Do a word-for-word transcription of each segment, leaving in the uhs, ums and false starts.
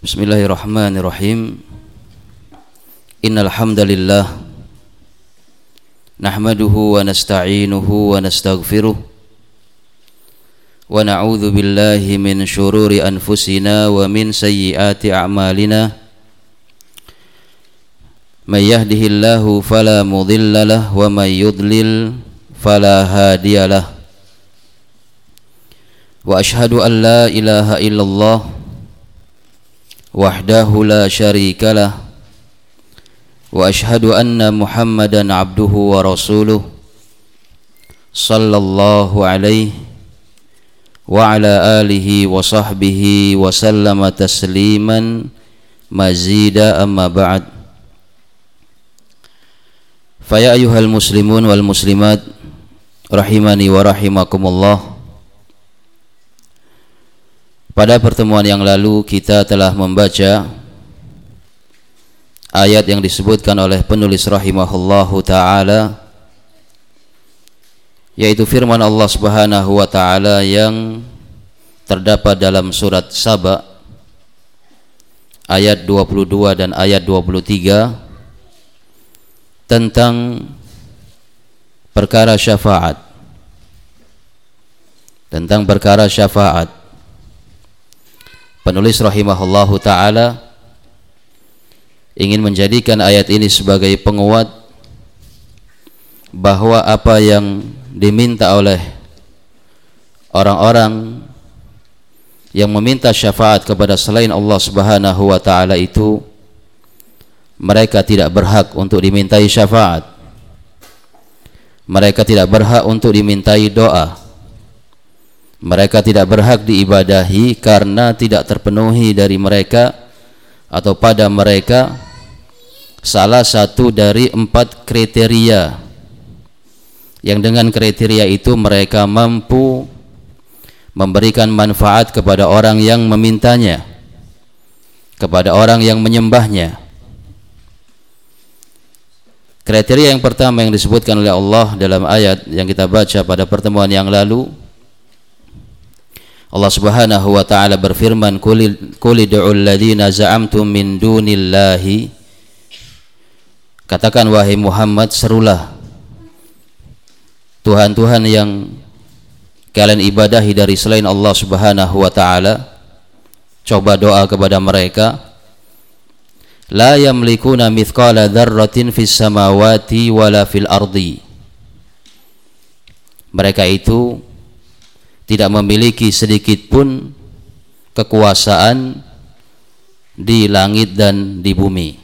Bismillahirrahmanirrahim. Innal hamdalillah nahmaduhu wa nasta'inuhu wa nastaghfiruh wa na'udzu billahi min syururi anfusina wa min sayyiati a'malina. May yahdihillahu fala mudilla lahu wa may yudlil fala hadiyalah. Wa ashhadu an la ilaha illallah wahdahu la syarikalah wa ashhadu anna Muhammadan abduhu wa rasuluh sallallahu alaihi wa ala alihi wa sahbihi wa sallama tasliman mazida amma ba'd. Fa ya ayyuhal muslimun wal muslimat rahimani wa rahimakumullah. Pada pertemuan yang lalu kita telah membaca ayat yang disebutkan oleh penulis rahimahullahu ta'ala, yaitu firman Allah subhanahu wa ta'ala yang terdapat dalam surat Saba ayat dua puluh dua dan ayat dua puluh tiga tentang perkara syafaat. Tentang perkara syafaat. Penulis rahimahullahu ta'ala ingin menjadikan ayat ini sebagai penguat bahwa apa yang diminta oleh orang-orang yang meminta syafaat kepada selain Allah subhanahu wa ta'ala itu, mereka tidak berhak untuk dimintai syafaat. Mereka tidak berhak untuk dimintai doa. Mereka tidak berhak diibadahi karena tidak terpenuhi dari mereka atau pada mereka salah satu dari empat kriteria yang dengan kriteria itu mereka mampu memberikan manfaat kepada orang yang memintanya, kepada orang yang menyembahnya. Kriteria yang pertama yang disebutkan oleh Allah dalam ayat yang kita baca pada pertemuan yang lalu, Allah subhanahu wa ta'ala berfirman, Qul id'ul ladzina za'amtum min dunillahi, katakan wahai Muhammad, serulah Tuhan-Tuhan yang kalian ibadahi dari selain Allah subhanahu wa ta'ala. Coba doa kepada mereka. La yamlikuna mithqala dzarratin fis samawati wala fil ardi. Mereka itu tidak memiliki sedikit pun kekuasaan di langit dan di bumi.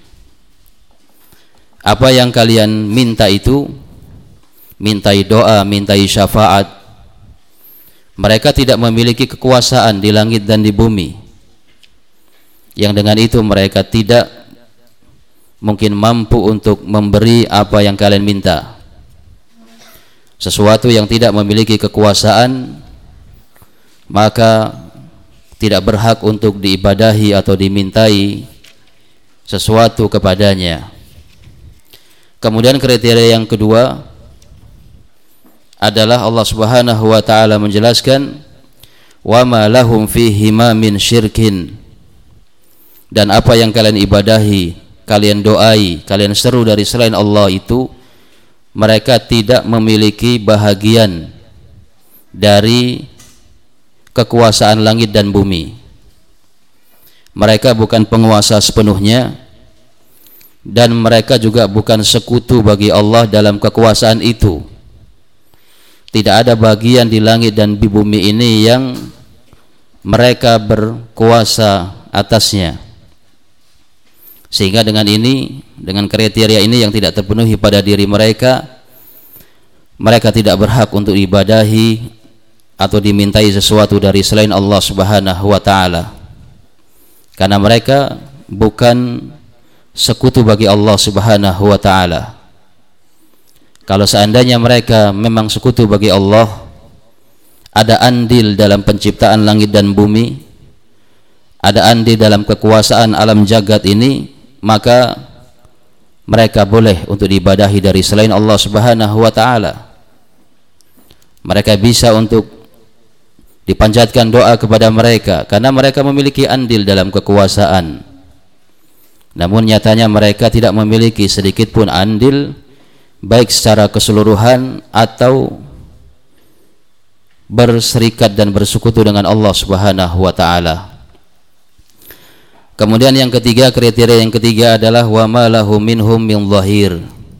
Apa yang kalian minta itu, mintai doa, mintai syafaat, mereka tidak memiliki kekuasaan di langit dan di bumi, yang dengan itu mereka tidak mungkin mampu untuk memberi apa yang kalian minta. Sesuatu yang tidak memiliki kekuasaan maka tidak berhak untuk diibadahi atau dimintai sesuatu kepadanya. Kemudian kriteria yang kedua adalah Allah subhanahu wa ta'ala menjelaskan, wa ma lahum fihi ma min syirkin, dan apa yang kalian ibadahi, kalian doai, kalian seru dari selain Allah itu, mereka tidak memiliki bahagian dari kekuasaan langit dan bumi. Mereka bukan penguasa sepenuhnya, dan mereka juga bukan sekutu bagi Allah dalam kekuasaan itu. Tidak ada bagian di langit dan di bumi ini yang mereka berkuasa atasnya. Sehingga dengan ini, dengan kriteria ini yang tidak terpenuhi pada diri mereka, mereka tidak berhak untuk ibadahi atau dimintai sesuatu dari selain Allah subhanahu wa ta'ala, karena mereka bukan sekutu bagi Allah subhanahu wa ta'ala. Kalau seandainya mereka memang sekutu bagi Allah, ada andil dalam penciptaan langit dan bumi, ada andil dalam kekuasaan alam jagat ini, maka mereka boleh untuk diibadahi dari selain Allah subhanahu wa ta'ala. Mereka bisa untuk dipanjatkan doa kepada mereka karena mereka memiliki andil dalam kekuasaan. Namun nyatanya mereka tidak memiliki sedikit pun andil baik secara keseluruhan atau berserikat dan bersekutu dengan Allah Subhanahu wa taala. Kemudian yang ketiga, kriteria yang ketiga adalah wa ma lahu minhum min zahir.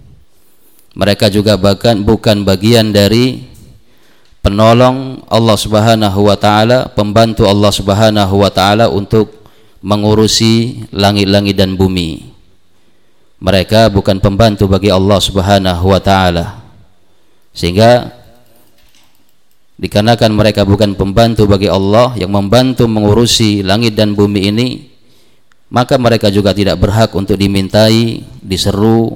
Mereka juga bahkan bukan bagian dari penolong Allah Subhanahu wa taala, pembantu Allah Subhanahu wa taala untuk mengurusi langit-langit dan bumi. Mereka bukan pembantu bagi Allah Subhanahu wa taala. Sehingga dikarenakan mereka bukan pembantu bagi Allah yang membantu mengurusi langit dan bumi ini, maka mereka juga tidak berhak untuk dimintai, diseru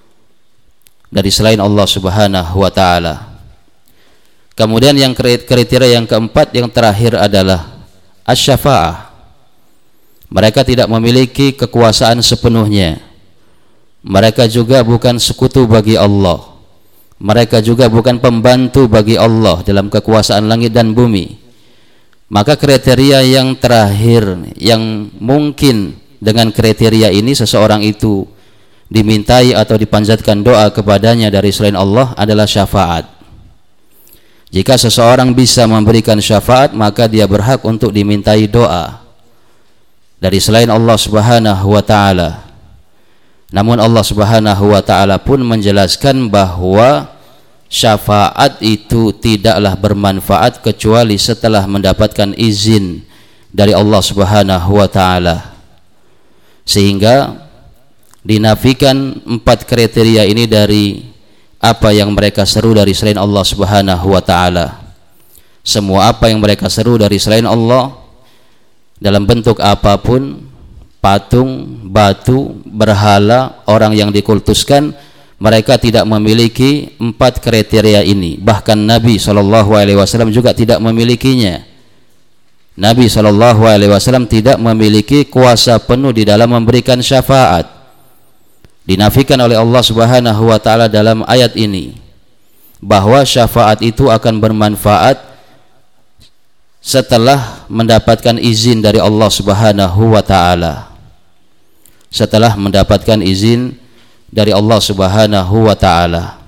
dari selain Allah Subhanahu wa taala. Kemudian yang kriteria yang keempat, yang terakhir adalah asy-syafa'ah. Mereka tidak memiliki kekuasaan sepenuhnya. Mereka juga bukan sekutu bagi Allah. Mereka juga bukan pembantu bagi Allah dalam kekuasaan langit dan bumi. Maka kriteria yang terakhir yang mungkin dengan kriteria ini seseorang itu dimintai atau dipanjatkan doa kepadanya dari selain Allah adalah syafaat. Jika seseorang bisa memberikan syafaat, maka dia berhak untuk dimintai doa dari selain Allah Subhanahu wa taala. Namun Allah Subhanahu wa taala pun menjelaskan bahwa syafaat itu tidaklah bermanfaat kecuali setelah mendapatkan izin dari Allah Subhanahu wa taala. Sehingga dinafikan empat kriteria ini dari apa yang mereka seru dari selain Allah Subhanahu wa taala. Semua apa yang mereka seru dari selain Allah dalam bentuk apapun, patung, batu, berhala, orang yang dikultuskan, mereka tidak memiliki empat kriteria ini. Bahkan Nabi shallallahu alaihi wasallam juga tidak memilikinya. Nabi shallallahu alaihi wasallam tidak memiliki kuasa penuh di dalam memberikan syafaat. Dinafikan oleh Allah Subhanahu wa taala dalam ayat ini bahwa syafaat itu akan bermanfaat setelah mendapatkan izin dari Allah Subhanahu wa taala. Setelah mendapatkan izin dari Allah Subhanahu wa taala.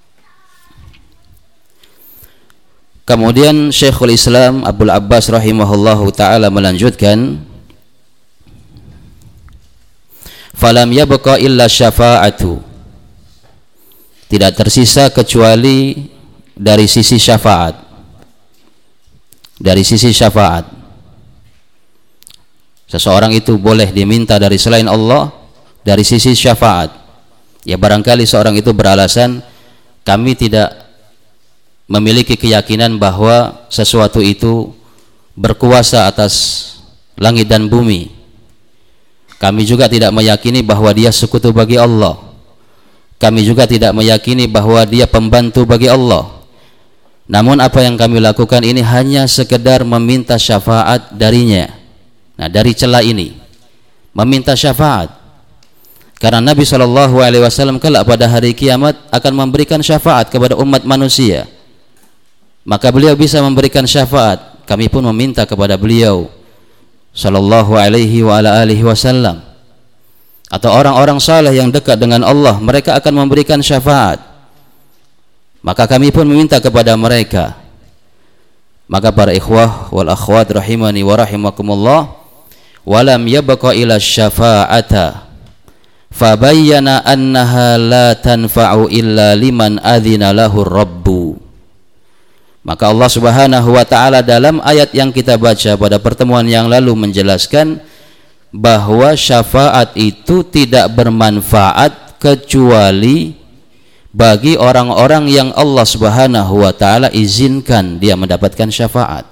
Kemudian Syekhul Islam Abdul Abbas rahimahullahu taala melanjutkan, falam yabqa illa syafa'atu. Tidak tersisa kecuali dari sisi syafaat. Dari sisi syafaat, seseorang itu boleh diminta dari selain Allah dari sisi syafaat. Ya barangkali seorang itu beralasan, kami tidak memiliki keyakinan bahwa sesuatu itu berkuasa atas langit dan bumi. Kami juga tidak meyakini bahwa dia sekutu bagi Allah. Kami juga tidak meyakini bahwa dia pembantu bagi Allah. Namun apa yang kami lakukan ini hanya sekedar meminta syafaat darinya. Nah, dari celah ini meminta syafaat, karena Nabi shallallahu alaihi wasallam kelak pada hari kiamat akan memberikan syafaat kepada umat manusia. Maka beliau bisa memberikan syafaat. Kami pun meminta kepada beliau shallallahu alaihi wa ala alihi wasallam, atau orang-orang saleh yang dekat dengan Allah, mereka akan memberikan syafaat. Maka kami pun meminta kepada mereka. Maka para ikhwah wal akhwat rahimani wa rahimakumullah, walam yabqa ila syafa'ata fabayyana annaha la tanfa'u illa liman adzina lahu rabbu. Maka Allah Subhanahu wa taala dalam ayat yang kita baca pada pertemuan yang lalu menjelaskan bahwa syafaat itu tidak bermanfaat kecuali bagi orang-orang yang Allah Subhanahu wa taala izinkan dia mendapatkan syafaat.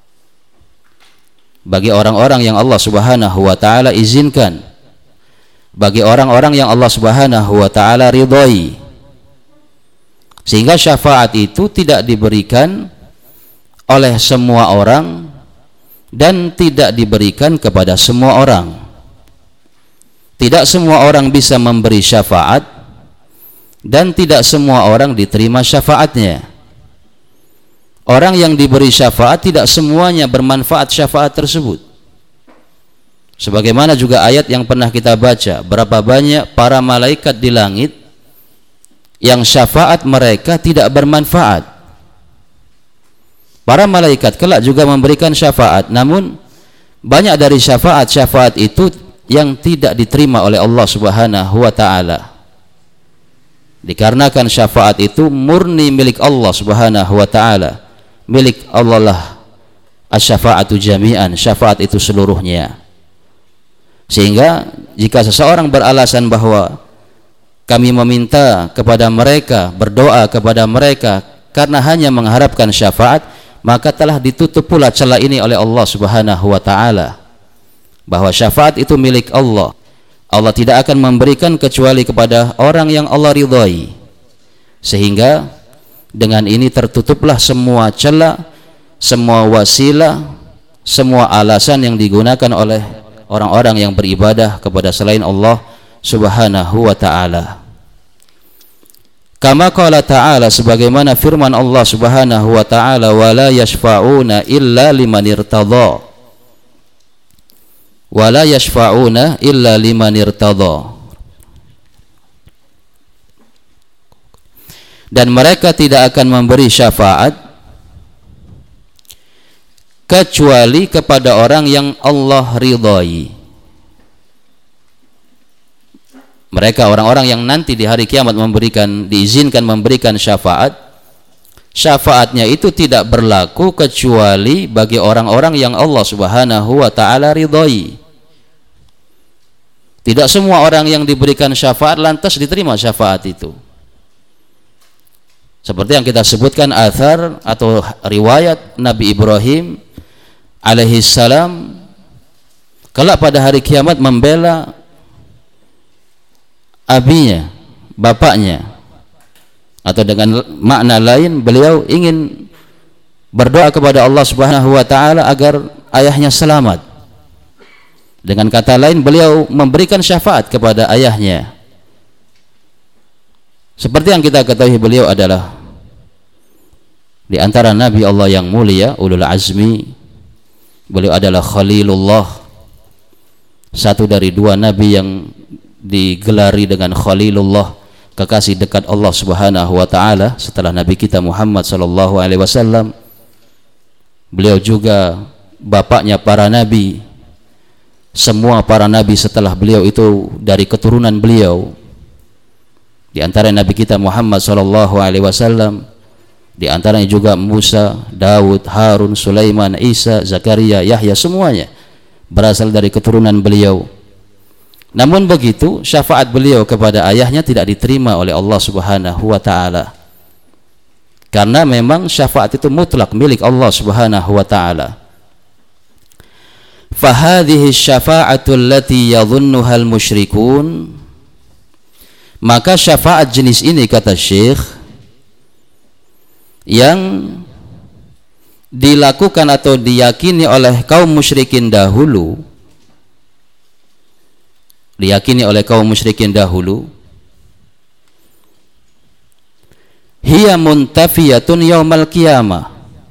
Bagi orang-orang yang Allah Subhanahu wa taala izinkan, bagi orang-orang yang Allah Subhanahu wa taala ridhai. Sehingga syafaat itu tidak diberikan oleh semua orang dan tidak diberikan kepada semua orang. Tidak semua orang bisa memberi syafaat dan tidak semua orang diterima syafaatnya. orang yang diberi syafaat tidak semuanya bermanfaat syafaat tersebut. Sebagaimana juga ayat yang pernah kita baca, berapa banyak para malaikat di langit yang syafaat mereka tidak bermanfaat. Para malaikat kelak juga memberikan syafaat, namun banyak dari syafaat-syafaat itu yang tidak diterima oleh Allah Subhanahu wa taala. Dikarenakan syafaat itu murni milik Allah Subhanahu wa taala. Milik Allah lah asy-syafa'atu jami'an, syafaat itu seluruhnya. Sehingga jika seseorang beralasan bahwa kami meminta kepada mereka, berdoa kepada mereka karena hanya mengharapkan syafaat, maka telah ditutup pula celah ini oleh Allah Subhanahu wa taala, bahwa syafaat itu milik Allah. Allah tidak akan memberikan kecuali kepada orang yang Allah ridhai. Sehingga dengan ini tertutuplah semua celah, semua wasilah, semua alasan yang digunakan oleh orang-orang yang beribadah kepada selain Allah Subhanahu wa taala. Kama qala ta'ala, sebagaimana firman Allah Subhanahu wa taala, wala yashfa'una illa liman irtadha. Wala yashfa'una illa liman irtadha. Dan mereka tidak akan memberi syafaat kecuali kepada orang yang Allah ridhai. Mereka orang-orang yang nanti di hari kiamat memberikan, diizinkan memberikan syafaat, syafaatnya itu tidak berlaku kecuali bagi orang-orang yang Allah Subhanahu wa taala ridhai. Tidak semua orang yang diberikan syafaat lantas diterima syafaat itu. Seperti yang kita sebutkan athar atau riwayat Nabi Ibrahim alaihi salam kelak pada hari kiamat membela abinya, bapaknya, atau dengan makna lain beliau ingin berdoa kepada Allah Subhanahu wa taala agar ayahnya selamat. Dengan kata lain beliau memberikan syafaat kepada ayahnya. Seperti yang kita ketahui, beliau adalah di antara nabi Allah yang mulia, ulul azmi. Beliau adalah Khalilullah, satu dari dua nabi yang digelari dengan Khalilullah, kekasih dekat Allah Subhanahu wa taala setelah nabi kita Muhammad sallallahu alaihi wasallam. Beliau juga bapaknya para nabi. Semua para nabi setelah beliau itu dari keturunan beliau. Di antara nabi kita Muhammad sallallahu alaihi wasallam, di antaranya juga Musa, Daud, Harun, Sulaiman, Isa, Zakaria, Yahya, semuanya berasal dari keturunan beliau. Namun begitu, syafaat beliau kepada ayahnya tidak diterima oleh Allah Subhanahu wa taala. Karena memang syafaat itu mutlak milik Allah Subhanahu wa taala. Fahadhihi syafa'atu allati yadhunnuha al-musyrikun, maka syafaat jenis ini, kata Syekh, yang dilakukan atau diyakini oleh kaum musyrikin dahulu, diyakini oleh kaum musyrikin dahulu, hiya muntafiyatun yaumal qiyamah,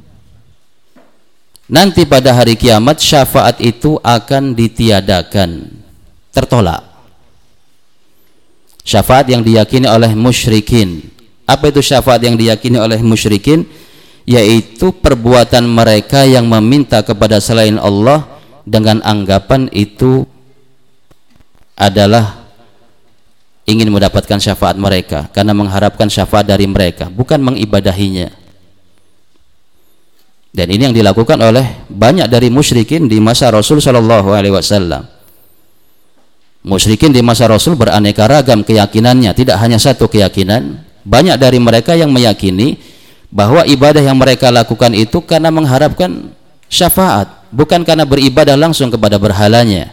nanti pada hari kiamat syafaat itu akan ditiadakan, tertolak. Syafaat yang diyakini oleh musyrikin. Apa itu syafaat yang diyakini oleh musyrikin? Yaitu perbuatan mereka yang meminta kepada selain Allah dengan anggapan itu adalah ingin mendapatkan syafaat mereka, karena mengharapkan syafaat dari mereka, bukan mengibadahinya. Dan ini yang dilakukan oleh banyak dari musyrikin di masa Rasul sallallahu alaihi wasallam. Musyrikin di masa Rasul beraneka ragam keyakinannya, tidak hanya satu keyakinan. Banyak dari mereka yang meyakini bahwa ibadah yang mereka lakukan itu karena mengharapkan syafaat, bukan karena beribadah langsung kepada berhalanya.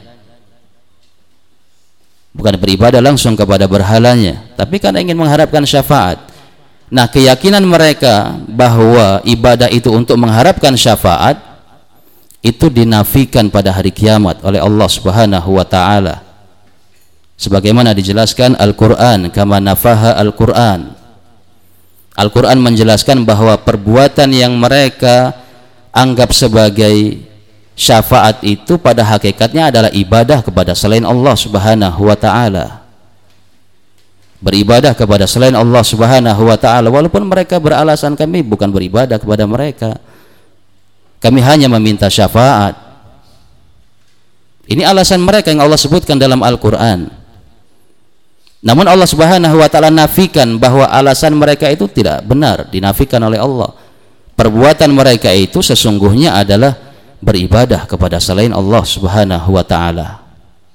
Bukan beribadah langsung kepada berhalanya, tapi karena ingin mengharapkan syafaat. Nah, keyakinan mereka bahwa ibadah itu untuk mengharapkan syafaat itu dinafikan pada hari kiamat oleh Allah Subhanahu wa taala. Sebagaimana dijelaskan Al-Qur'an, kama nafaha Al-Qur'an. Al-Quran menjelaskan bahwa perbuatan yang mereka anggap sebagai syafaat itu pada hakikatnya adalah ibadah kepada selain Allah Subhanahu wa ta'ala. Beribadah kepada selain Allah Subhanahu wa ta'ala, walaupun mereka beralasan kami bukan beribadah kepada mereka, kami hanya meminta syafaat. Ini alasan mereka yang Allah sebutkan dalam Al-Quran. Namun Allah Subhanahu wa ta'ala nafikan bahwa alasan mereka itu tidak benar, dinafikan oleh Allah. Perbuatan mereka itu sesungguhnya adalah beribadah kepada selain Allah Subhanahu wa ta'ala.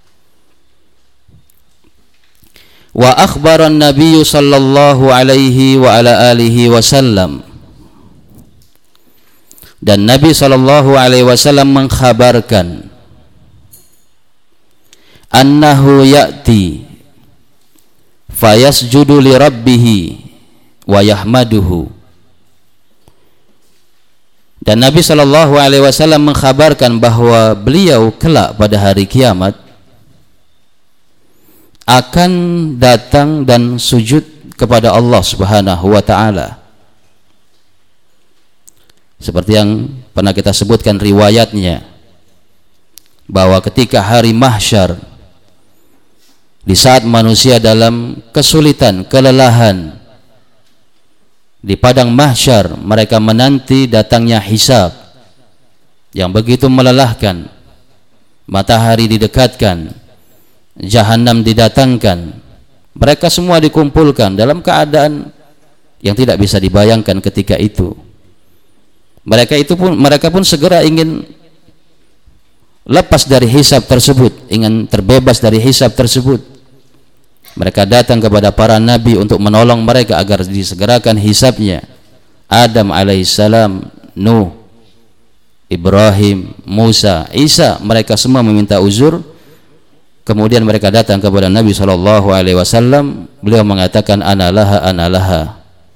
Wa akhbaran Nabi sallallahu alaihi wa ala alihi wasallam, dan Nabi sallallahu alaihi wasallam mengkhabarkan annahu ya'ti fayasjudu li rabbih wa yahmaduhu, dan Nabi sallallahu alaihi wasallam mengkhabarkan bahwa beliau kelak pada hari kiamat akan datang dan sujud kepada Allah Subhanahu wa ta'ala, seperti yang pernah kita sebutkan riwayatnya, bahwa ketika hari mahsyar, di saat manusia dalam kesulitan, kelelahan di padang mahsyar, mereka menanti datangnya hisab yang begitu melelahkan. Matahari didekatkan, Jahannam didatangkan, mereka semua dikumpulkan dalam keadaan yang tidak bisa dibayangkan ketika itu. Mereka itu pun mereka pun segera ingin lepas dari hisab tersebut, ingin terbebas dari hisab tersebut. Mereka datang kepada para nabi untuk menolong mereka agar disegerakan hisabnya. Adam alaihissalam, Nuh, Ibrahim, Musa, Isa, mereka semua meminta uzur. Kemudian mereka datang kepada Nabi shallallahu alaihi wasallam. Beliau mengatakan analaha analaha.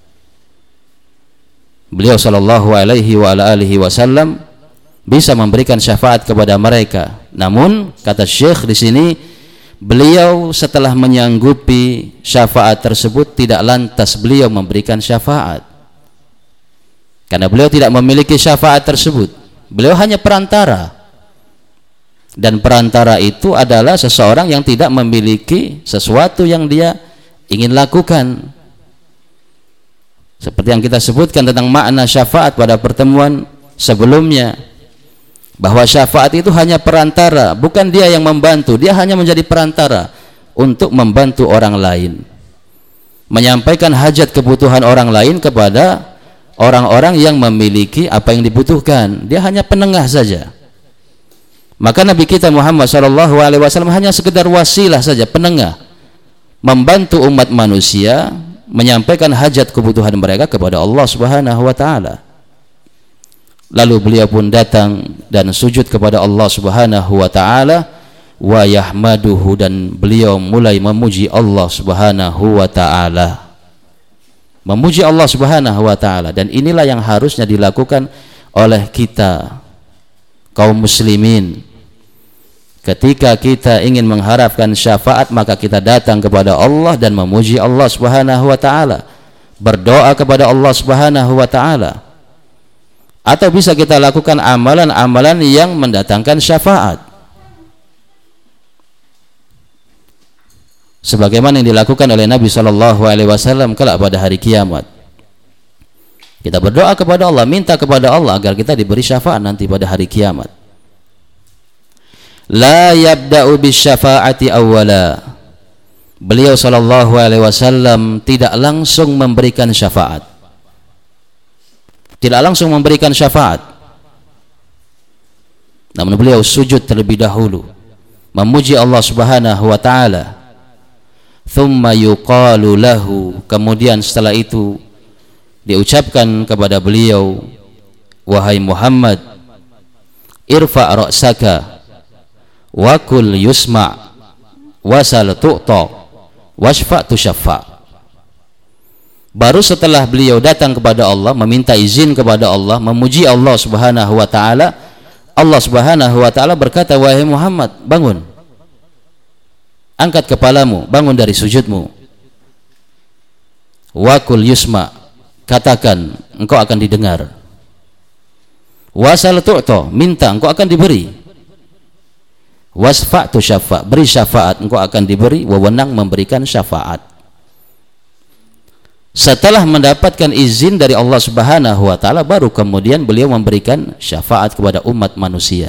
Beliau shallallahu alaihi wa ala alihi wasallam bisa memberikan syafaat kepada mereka. Namun kata Syekh di sini, beliau setelah menyanggupi syafaat tersebut tidak lantas beliau memberikan syafaat, karena beliau tidak memiliki syafaat tersebut. Beliau hanya perantara, dan perantara itu adalah seseorang yang tidak memiliki sesuatu yang dia ingin lakukan. Seperti yang kita sebutkan tentang makna syafaat pada pertemuan sebelumnya, bahwa syafaat itu hanya perantara, bukan dia yang membantu. Dia hanya menjadi perantara untuk membantu orang lain, menyampaikan hajat kebutuhan orang lain kepada orang-orang yang memiliki apa yang dibutuhkan. Dia hanya penengah saja. Maka Nabi kita Muhammad shallallahu alaihi wasallam hanya sekedar wasilah saja, penengah, membantu umat manusia menyampaikan hajat kebutuhan mereka kepada Allah Subhanahu wa ta'ala. Lalu beliau pun datang dan sujud kepada Allah Subhanahu wa ta'ala, wa yahmaduhu, dan beliau mulai memuji Allah Subhanahu wa ta'ala. Memuji Allah Subhanahu wa ta'ala, dan inilah yang harusnya dilakukan oleh kita kaum muslimin. Ketika kita ingin mengharapkan syafaat, maka kita datang kepada Allah dan memuji Allah Subhanahu wa ta'ala, berdoa kepada Allah Subhanahu wa ta'ala. Atau bisa kita lakukan amalan-amalan yang mendatangkan syafaat, sebagaimana yang dilakukan oleh Nabi shallallahu alaihi wasallam kelak pada hari kiamat. Kita berdoa kepada Allah, minta kepada Allah agar kita diberi syafaat nanti pada hari kiamat. La yabda'u bisyafa'ati awwala. Beliau sallallahu alaihi wasallam tidak langsung memberikan syafaat. Tidak langsung memberikan syafaat. Namun beliau sujud terlebih dahulu, memuji Allah Subhanahu wa ta'ala. Thumma yuqalu lahu, kemudian setelah itu diucapkan kepada beliau, wahai Muhammad, irfa' ra'saka wa kul yusma' wasal tu'ta washfa' tushaffa'. Baru setelah beliau datang kepada Allah, meminta izin kepada Allah, memuji Allah Subhanahu wa ta'ala, Allah Subhanahu wa ta'ala berkata, wahai Muhammad, bangun, angkat kepalamu, bangun dari sujudmu. Wa kul yusma', katakan, engkau akan didengar. Wasal tu'ta, minta, engkau akan diberi. Wasfa'tu syafa', beri syafaat, engkau akan diberi. Wewenang memberikan syafaat. Setelah mendapatkan izin dari Allah Subhanahu wa taala, baru kemudian beliau memberikan syafaat kepada umat manusia.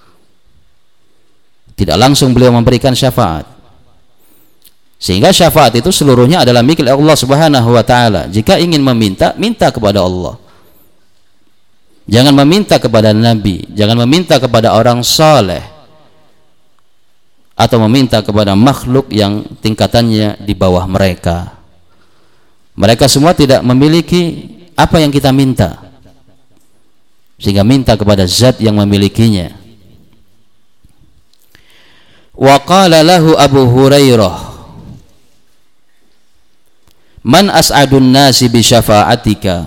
Tidak langsung beliau memberikan syafaat. Sehingga syafaat itu seluruhnya adalah milik Allah Subhanahu wa taala. Jika ingin meminta, minta kepada Allah. Jangan meminta kepada nabi, jangan meminta kepada orang saleh, atau meminta kepada makhluk yang tingkatannya di bawah mereka. Mereka semua tidak memiliki apa yang kita minta, sehingga minta kepada zat yang memilikinya. Wa qala lahu Abu Hurairah, man as'adun nasi bi syafa'atika.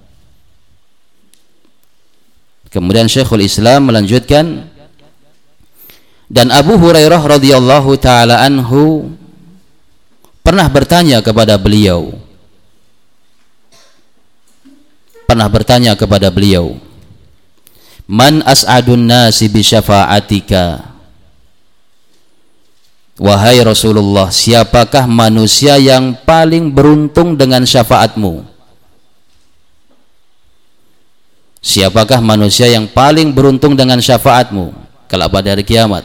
Kemudian Syekhul Islam melanjutkan, dan Abu Hurairah radhiyallahu taala anhu pernah bertanya kepada beliau, pernah bertanya kepada beliau, man as'adun nasi bi syafa'atika. Wahai Rasulullah, siapakah manusia yang paling beruntung dengan syafaatmu? Siapakah manusia yang paling beruntung dengan syafaatmu kelak pada hari kiamat?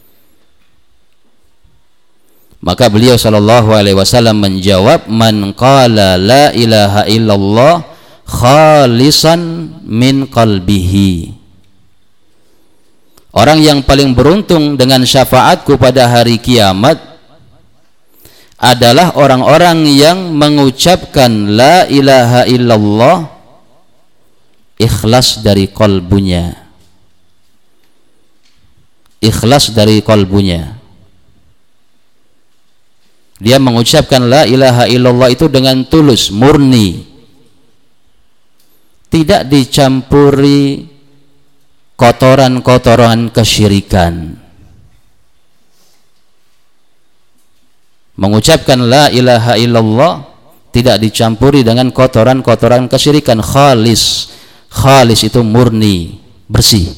Maka beliau sallallahu alaihi wasallam menjawab, man qala la ilaha illallah khalisan min qalbihi. Orang yang paling beruntung dengan syafaatku pada hari kiamat adalah orang-orang yang mengucapkan la ilaha illallah ikhlas dari qalbunya. Ikhlas dari qalbunya. Dia mengucapkan la ilaha illallah itu dengan tulus, murni, tidak dicampuri kotoran-kotoran kesyirikan. Mengucapkan la ilaha illallah tidak dicampuri dengan kotoran-kotoran kesyirikan. Khalis, khalis itu murni, bersih.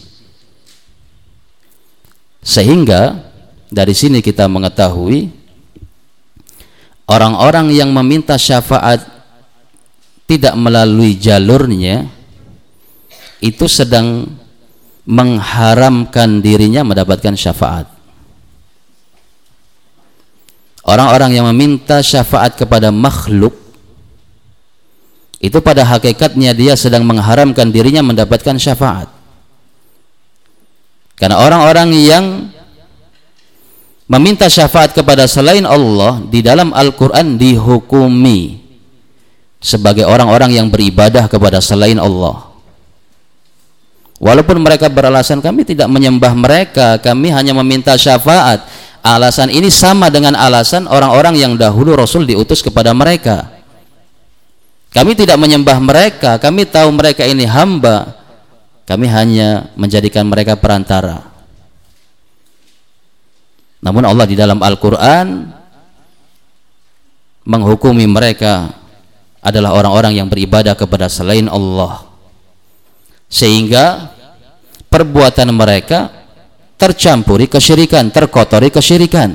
Sehingga dari sini kita mengetahui orang-orang yang meminta syafaat tidak melalui jalurnya itu sedang mengharamkan dirinya mendapatkan syafaat. Orang-orang yang meminta syafaat kepada makhluk itu pada hakikatnya dia sedang mengharamkan dirinya mendapatkan syafaat. Karena orang-orang yang meminta syafaat kepada selain Allah di dalam Al-Quran dihukumi sebagai orang-orang yang beribadah kepada selain Allah. Walaupun mereka beralasan kami tidak menyembah mereka, kami hanya meminta syafaat. Alasan ini sama dengan alasan orang-orang yang dahulu Rasul diutus kepada mereka. Kami tidak menyembah mereka, kami tahu mereka ini hamba, kami hanya menjadikan mereka perantara. Namun Allah di dalam Al-Quran menghukumi mereka adalah orang-orang yang beribadah kepada selain Allah, sehingga perbuatan mereka tercampuri kesyirikan, terkotori kesyirikan.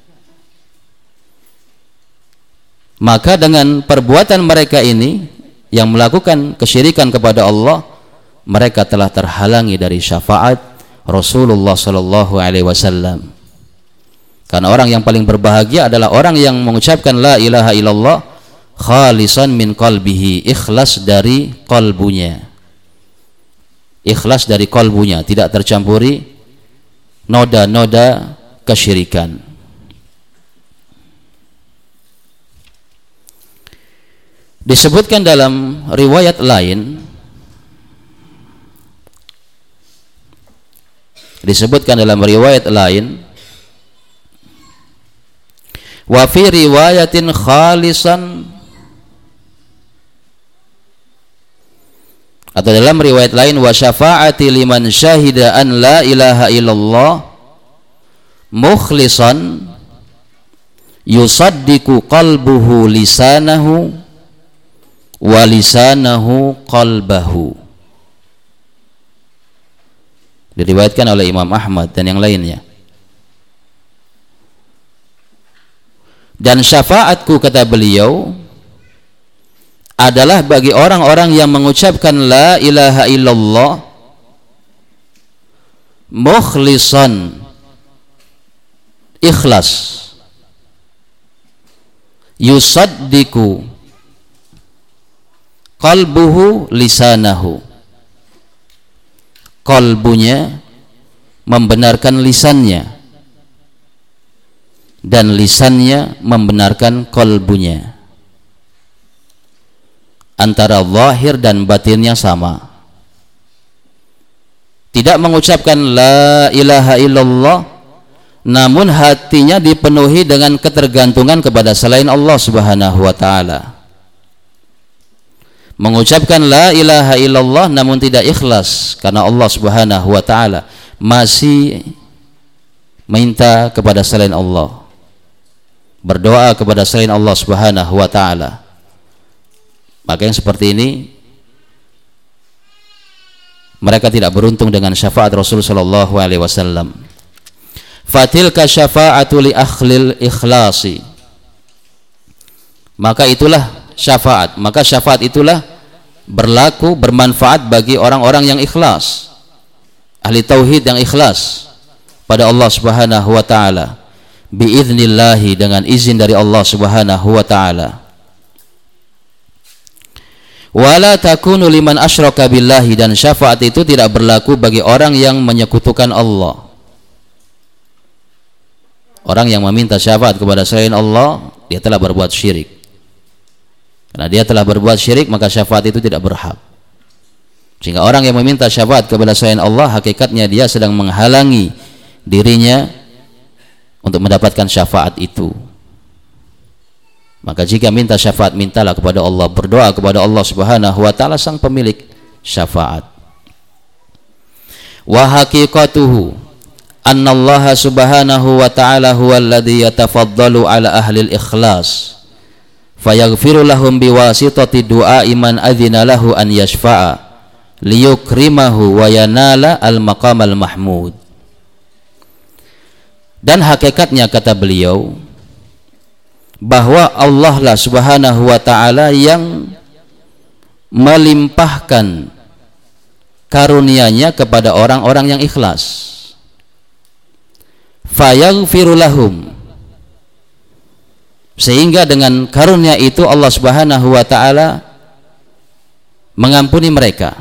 Maka dengan perbuatan mereka ini yang melakukan kesyirikan kepada Allah, mereka telah terhalangi dari syafaat Rasulullah sallallahu alaihi wasallam. Karena orang yang paling berbahagia adalah orang yang mengucapkan la ilaha illallah khalisan min qalbihi, ikhlas dari qalbunya. Ikhlas dari qalbunya, tidak tercampuri noda-noda kesyirikan. Disebutkan dalam riwayat lain, disebutkan dalam riwayat lain, wa fi riwayatin khalisan, atau dalam riwayat lain, wa syafa'ati liman syahida an la ilaha illallah mukhlisan yusaddiqu qalbuhu lisanahu wa lisanahu qalbahu. Diriwayatkan oleh Imam Ahmad dan yang lainnya. Dan syafaatku, kata beliau, adalah bagi orang-orang yang mengucapkan la ilaha illallah mukhlisan, ikhlas, yusaddiku qalbuhu lisanahu, qalbunya membenarkan lisannya dan lisannya membenarkan qalbunya. Antara zahir dan batinnya sama. Tidak mengucapkan la ilaha illallah namun hatinya dipenuhi dengan ketergantungan kepada selain Allah Subhanahu wa taala. Mengucapkan la ilaha illallah namun tidak ikhlas karena Allah Subhanahu wa taala, masih minta kepada selain Allah, berdoa kepada selain Allah Subhanahu wa taala. Maka yang seperti ini mereka tidak beruntung dengan syafaat Rasul sallallahu alaihi wasallam. Fatilka syafa'atu li akhlil ikhlasi. Maka itulah syafaat, maka syafaat itulah berlaku, bermanfaat bagi orang-orang yang ikhlas, ahli tauhid yang ikhlas pada Allah Subhanahu wa taala, biidznillahi, dengan izin dari Allah Subhanahu wa taala. Wala takunu liman asyraka billahi, dan syafaat itu tidak berlaku bagi orang yang menyekutukan Allah. Orang yang meminta syafaat kepada selain Allah, dia telah berbuat syirik. Karena dia telah berbuat syirik, maka syafaat itu tidak berhak. Sehingga orang yang meminta syafaat kepada selain Allah, hakikatnya dia sedang menghalangi dirinya untuk mendapatkan syafaat itu. Maka jika minta syafaat, mintalah kepada Allah, berdoa kepada Allah Subhanahu wa taala, sang pemilik syafaat. Wa haqiqatuhu annallaha subhanahu wa ta'ala huwallazi yatafaddalu ala ahli al-ikhlas fayaghfiru lahum biwasitati du'ai man adzina lahu an yashfa'a liyukrimahu wa yanala al-maqamal mahmud. Dan hakikatnya, kata beliau, bahwa Allah lah Subhanahu wa ta'ala yang melimpahkan karunia-Nya kepada orang-orang yang ikhlas. Fayaghfiru lahum, sehingga dengan karunia itu Allah Subhanahu wa ta'ala mengampuni mereka.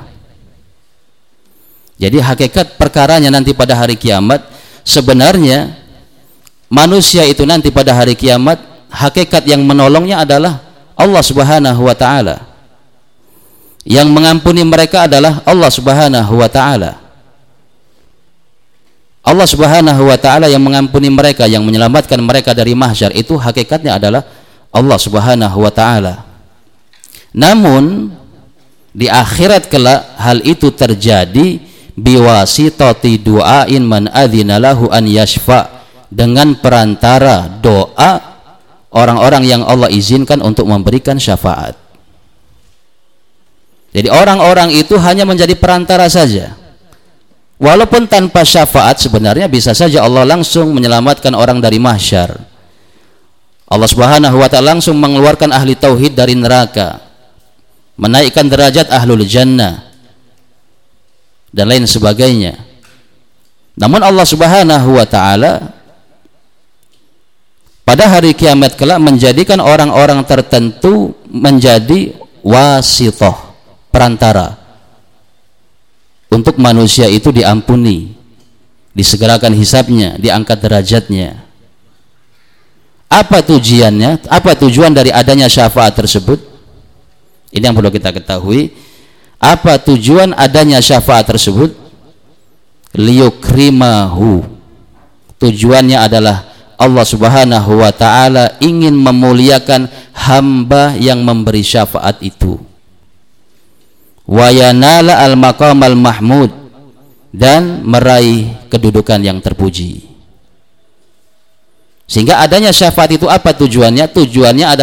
Jadi hakikat perkaranya nanti pada hari kiamat, sebenarnya manusia itu nanti pada hari kiamat, hakikat yang menolongnya adalah Allah Subhanahu wa ta'ala. Yang mengampuni mereka adalah Allah Subhanahu wa ta'ala. Allah Subhanahu wa ta'ala yang mengampuni mereka, yang menyelamatkan mereka dari mahsyar, itu hakikatnya adalah Allah Subhanahu wa ta'ala. Namun di akhirat kelak hal itu terjadi biwasitati du'ain man adzina lahu an yashfa, dengan perantara doa orang-orang yang Allah izinkan untuk memberikan syafaat. Jadi orang-orang itu hanya menjadi perantara saja. Walaupun tanpa syafaat, sebenarnya bisa saja Allah langsung menyelamatkan orang dari mahsyar. Allah Subhanahu wa ta'ala langsung mengeluarkan ahli tauhid dari neraka, menaikkan derajat ahlul jannah dan lain sebagainya. Namun Allah Subhanahu wa ta'ala pada hari kiamat kelak menjadikan orang-orang tertentu menjadi wasithah, perantara, untuk manusia itu diampuni, disegerakan hisabnya, diangkat derajatnya. Apa tujuannya? Apa tujuan dari adanya syafaat tersebut? Ini yang perlu kita ketahui. Apa tujuan adanya syafaat tersebut? Liyukrimahu. Tujuannya adalah Allah Subhanahu wa ta'ala ingin memuliakan hamba yang memberi syafaat itu. Wa yanala al-maqamal mahmud, dan meraih kedudukan yang terpuji. Sehingga adanya syafaat itu apa tujuannya? Tujuannya adalah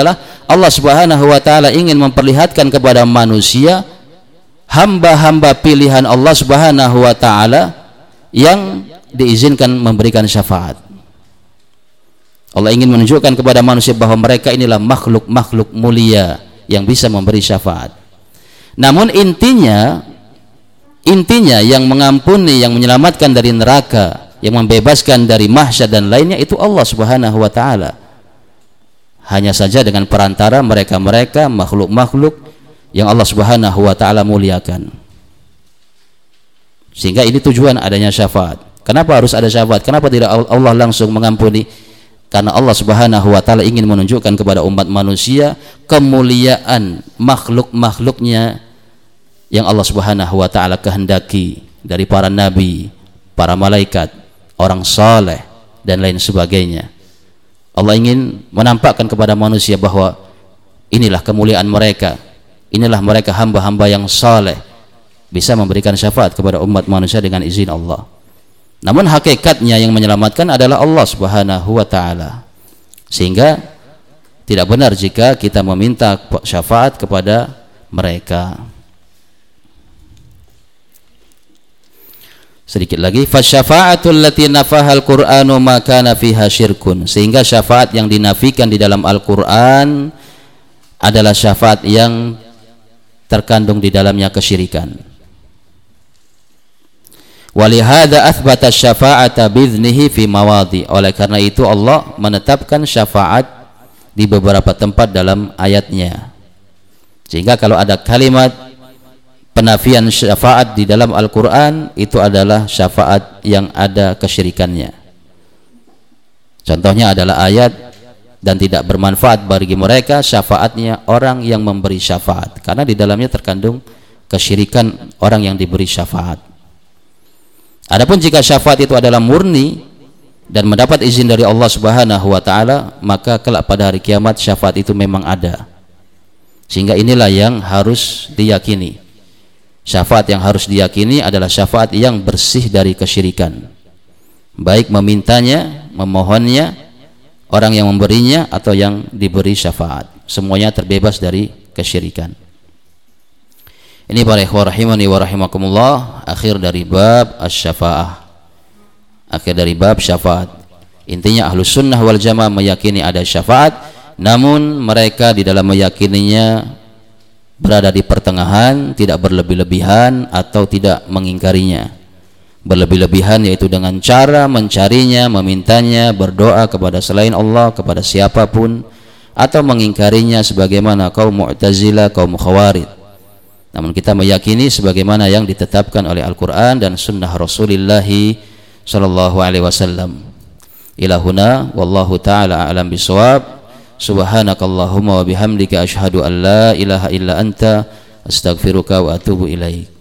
Allah Subhanahu wa taala ingin memperlihatkan kepada manusia hamba-hamba pilihan Allah Subhanahu wa taala yang diizinkan memberikan syafaat. Allah ingin menunjukkan kepada manusia bahwa mereka inilah makhluk-makhluk mulia yang bisa memberi syafaat. Namun intinya intinya yang mengampuni, yang menyelamatkan dari neraka, yang membebaskan dari mahsyar dan lainnya itu Allah Subhanahu wa taala. Hanya saja dengan perantara mereka-mereka makhluk-makhluk yang Allah Subhanahu wa taala muliakan. Sehingga ini tujuan adanya syafaat. Kenapa harus ada syafaat? Kenapa tidak Allah langsung mengampuni? Karena Allah Subhanahu wa taala ingin menunjukkan kepada umat manusia kemuliaan makhluk-makhluknya yang Allah Subhanahu wa taala kehendaki dari para nabi, para malaikat, orang saleh dan lain sebagainya. Allah ingin menampakkan kepada manusia bahwa inilah kemuliaan mereka, inilah mereka hamba-hamba yang saleh, bisa memberikan syafaat kepada umat manusia dengan izin Allah. Namun hakikatnya yang menyelamatkan adalah Allah Subhanahu wa taala. Sehingga tidak benar jika kita meminta syafaat kepada mereka. Sedikit lagi, fasyafa'atul lati nafahal Qur'anu ma kana fiha syirkun. Sehingga syafaat yang dinafikan di dalam Al-Qur'an adalah syafaat yang terkandung di dalamnya kesyirikan. Walihada athbata syafa'ata bi'idhnihi fi mawadhi. Oleh karena itu Allah menetapkan syafaat di beberapa tempat dalam ayatnya. Sehingga kalau ada kalimat penafian syafaat di dalam Al-Quran, itu adalah syafaat yang ada kesyirikannya. Contohnya adalah ayat, dan tidak bermanfaat bagi mereka syafaatnya orang yang memberi syafaat, karena di dalamnya terkandung kesyirikan orang yang diberi syafaat. Adapun jika syafaat itu adalah murni dan mendapat izin dari Allah Subhanahu wa taala, maka kelak pada hari kiamat syafaat itu memang ada. Sehingga inilah yang harus diyakini. Syafaat yang harus diyakini adalah syafaat yang bersih dari kesyirikan. Baik memintanya, memohonnya, orang yang memberinya atau yang diberi syafaat. Semuanya terbebas dari kesyirikan. Ini para ikhwah rahimani wa rahimakumullah, akhir dari bab asy-syafa'ah. Akhir dari bab syafaat. Intinya Ahlus Sunnah wal Jamaah meyakini ada syafaat, namun mereka di dalam meyakininya berada di pertengahan, tidak berlebih-lebihan atau tidak mengingkarinya. Berlebih-lebihan yaitu dengan cara mencarinya, memintanya, berdoa kepada selain Allah, kepada siapapun, atau mengingkarinya sebagaimana kaum Mu'tazilah, kaum Khawarij. Namun kita meyakini sebagaimana yang ditetapkan oleh Al-Quran dan Sunnah Rasulullah sallallahu alaihi wasallam. Ilahuna wallahu ta'ala a'lam bisawab. Subhanakallahumma wa bihamdika asyhadu an la ilaha illa anta astaghfiruka wa atubu ilaik.